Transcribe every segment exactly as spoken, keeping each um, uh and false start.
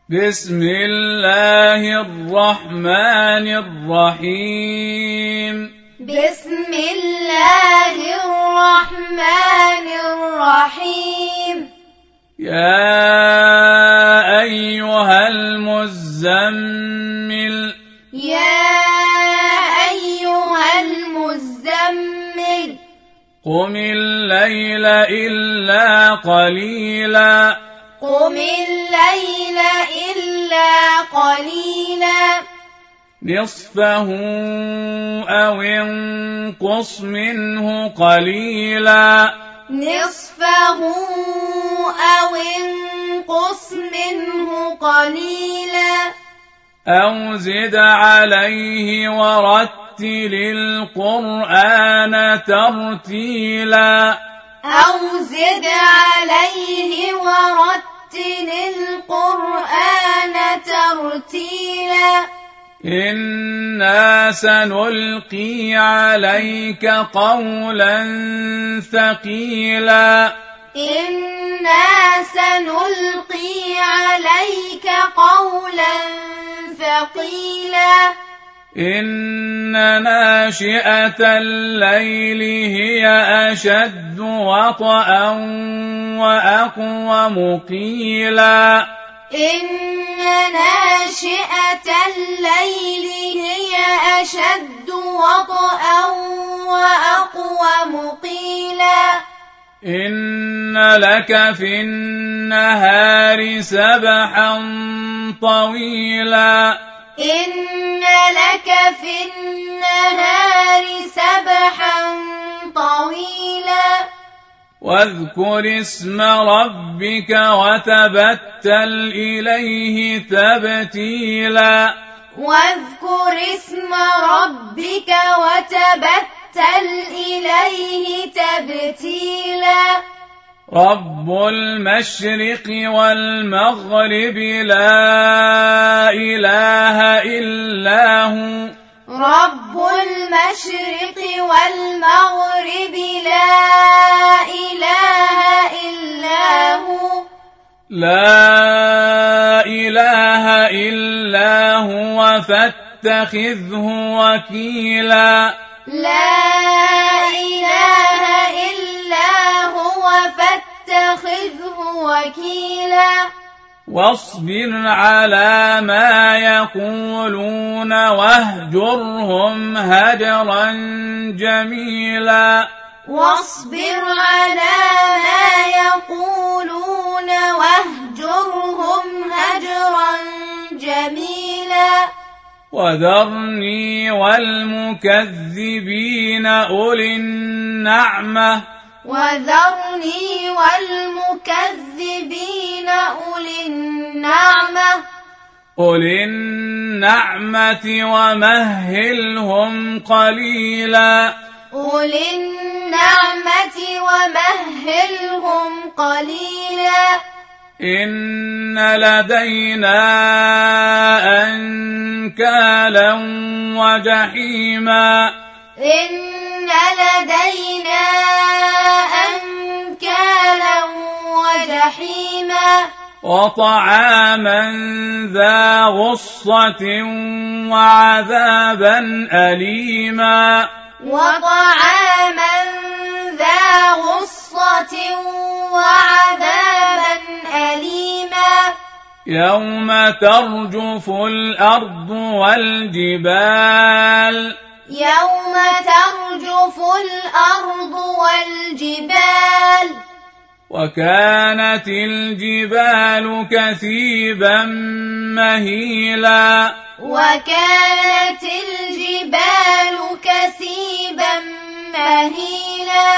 بسم الله الرحمن الرحيم بسم الله الرحمن الرحيم يا أيها المزمل يا أيها المزمل قم الليل إلا قليلا قم الليل إلا قليلا نصفه أو انقص منه قليلا نصفه أو انقص منه قليلا أو زد عليه ورتل القرآن ترتيلا أو زد عليه ورتل القرآن ترتيلا إنا سنلقي عليك قولا ثقيلا إنا سنلقي عليك قولا ثقيلا إن ناشئة الليل هي أشد وطئا وأقوم قيلا إن ناشئة الليل هي أشد وطئا وأقوم قيلا إن لك في النهار سبحا طويلا إن لك في النهار سبحا طويلا واذكر اسم ربك وتبتل إليه تبتيلا واذكر اسم ربك وتبتل إليه تبتيلا رب المشرق والمغرب لا إله إلا هو رب المشرق والمغرب لا إله إلا هو لا إله إلا هو فاتخذه وكيلا لا إله إلا هو فاتخذه وكيلا واصبر على ما يقولون واهجرهم هجرا جميلا واصبر على ما يقولون واهجرهم هجرا جميلا وذرني والمكذبين أولي النعمة وذرني والمكذبين أولي النعمة أولي النعمة ومهلهم قليلا أولي النعمة ومهلهم قليلا إن لدينا أنكالا وجحيما إن لدينا أنكالا وجحيما وطعاما ذا غصة وعذابا أليما وطعاما ذا غصة وعذابا أليما يوم ترجف الأرض والجبال يوم ترجف الأرض والجبال وكانت الجبال كثيبا مهيلا وكانت الجبال كثيبا مهيلا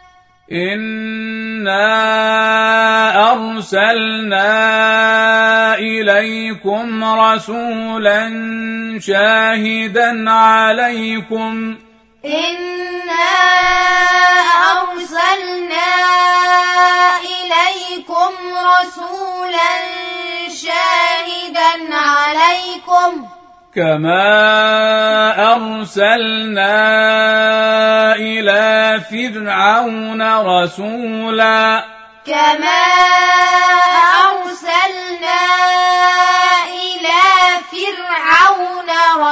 إنا أرسلنا إليكم رسولا شاهدا عليكم إنا أرسلنا إليكم رسولا شاهدا عليكم كما أرسلنا إلى فرعون رسولا كما أرسلنا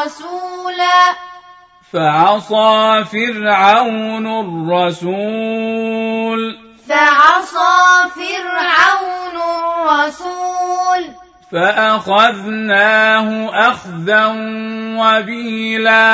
رسولا فعصى فرعون الرسول فعصى فرعون الرسول فأخذناه أخذا وبيلا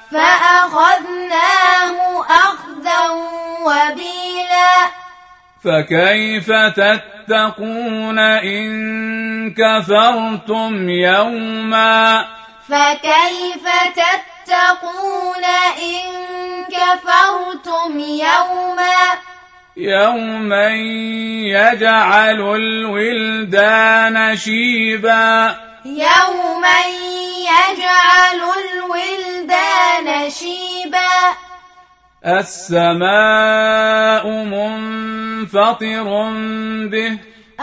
فأخذناه أخذا وبيلا فكيف تتقون إن كفرتم يوما فكيف تتقون إن كفرتم يوما يوما يجعل الولدان شيبا يوما يجعل الولدان شيبا السماء منفطر به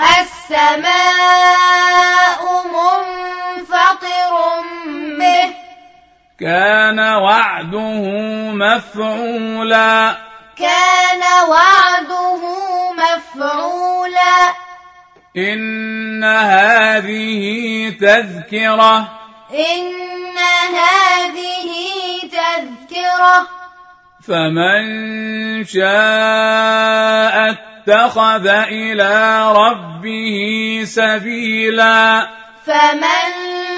السماء منفطر به كان وعده مفعولا كان وعده مفعولا إن هذه تذكرة إن هذه تذكرة فمن شاء اتخذ إلى ربه سبيلا فمن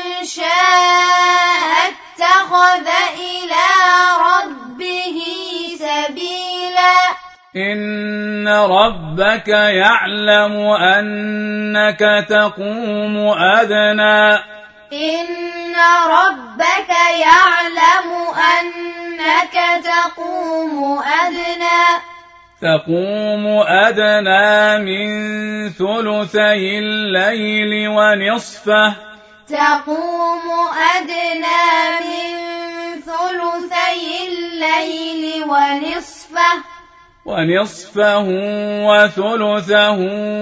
شاء اتخذ إلى ربه سبيلا إن ربك يعلم أنك تقوم أدنى إن ربك يعلم أنك تقوم أدنى تقوم أدنى من ثلثي الليل ونصفه تقوم أدنى من ثلثي الليل ونصفه ونصفه وثلثه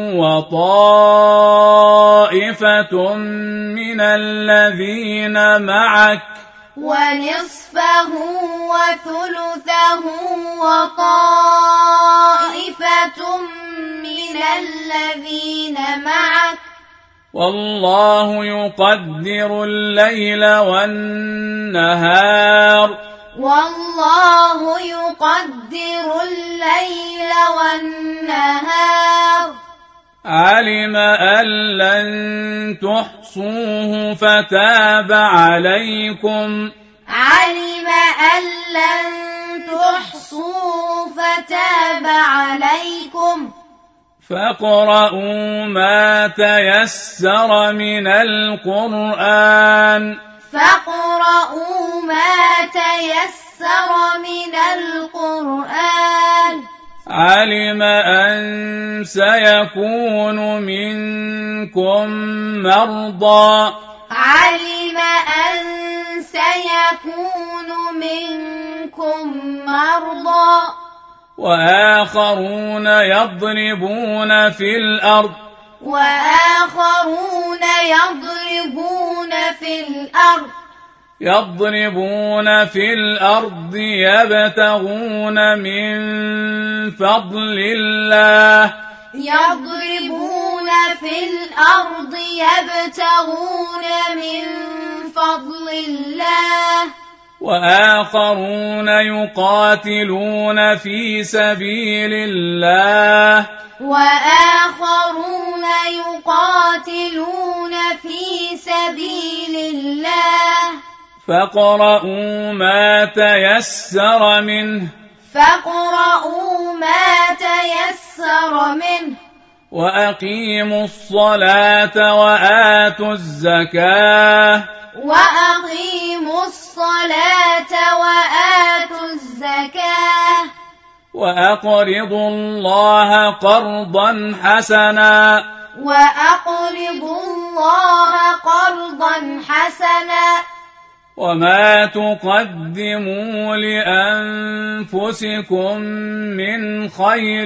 وطائفة من الذين معك ونصفه وثلثه وطائفة من الذين معك والله يقدر الليل والنهار والله يقدر الليل والنهار علم أن لن تحصوه فتاب عليكم علم أن لن تحصوه فتاب عليكم فاقرؤوا ما تيسر من القرآن فاقرؤوا ما تيسر من القرآن علم أن سيكون منكم مرضى علم أن سيكون منكم مرضى وآخرون يضربون في الأرض وآخرون يضربون في الأرض يضربون في الأرض يبتغون من فضل الله يضربون في الأرض يبتغون من فضل الله وآخرون يقاتلون في سبيل الله وآخرون يقاتلون في سبيل الله فاقرؤوا ما تيسر منه فاقرؤوا ما تيسر منه وأقيموا الصلاة وآتوا الزكاة وأقيموا الصلاة وآتوا الزكاة وأقرضوا الله قرضا حسنا وأقرضوا الله قرضا حسنا وما تقدموا لأنفسكم من خير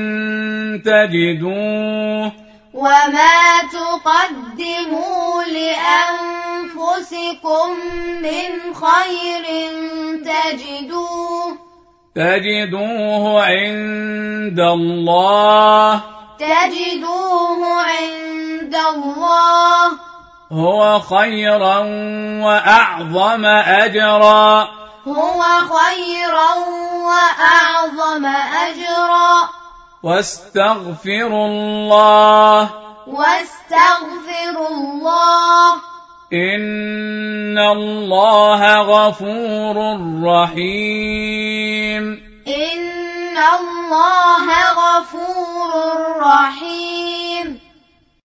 تجدوه وما تقدموا لأنفسكم من خير تجدوه تجدوه عند الله تجدوه عند الله هو خيرا وأعظم أجرا هو خيرا وأعظم أجرا واستغفروا الله واستغفروا الله إن الله غفور رحيم إن الله غفور رحيم